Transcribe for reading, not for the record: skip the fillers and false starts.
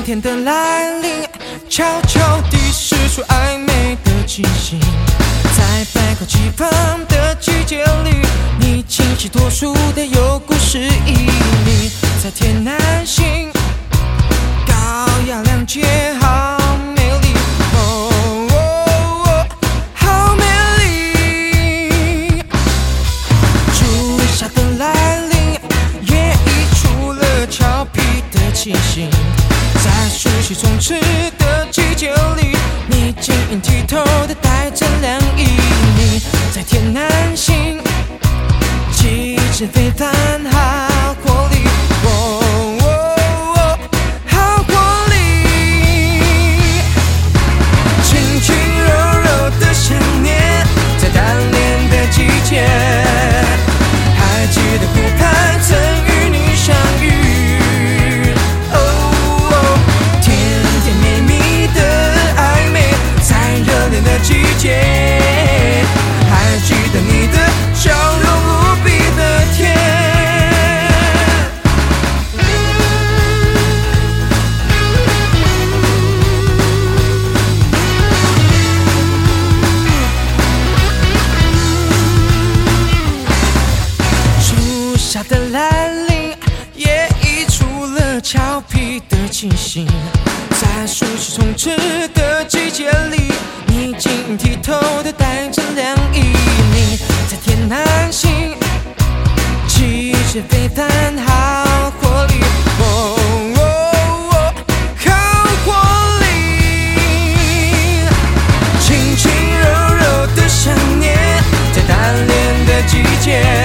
天的来临，悄悄地释出暧昧的气息，在百花齐放的季节里，你清晰脱俗的有故事意义，在天南星，高雅亮洁，好美丽，好美丽。初夏的来临，也溢出了俏皮的气息，在熟悉充斥的季节里，你晶莹剔透的带着凉意，你在天南星，气质非凡，好活力，好活力。轻轻柔柔的想念，在单恋的季节，还记得湖畔曾与你相遇，甜甜蜜蜜的暧昧，在热恋的季节，还记得你的笑容无比的甜。初夏的来临，也溢出了俏皮的气息，在熟悉充斥的季节里，你晶莹剔透的带着凉意，你在天南星，气质非凡，好活力，好活力。轻轻柔柔的想念，在单恋的季节，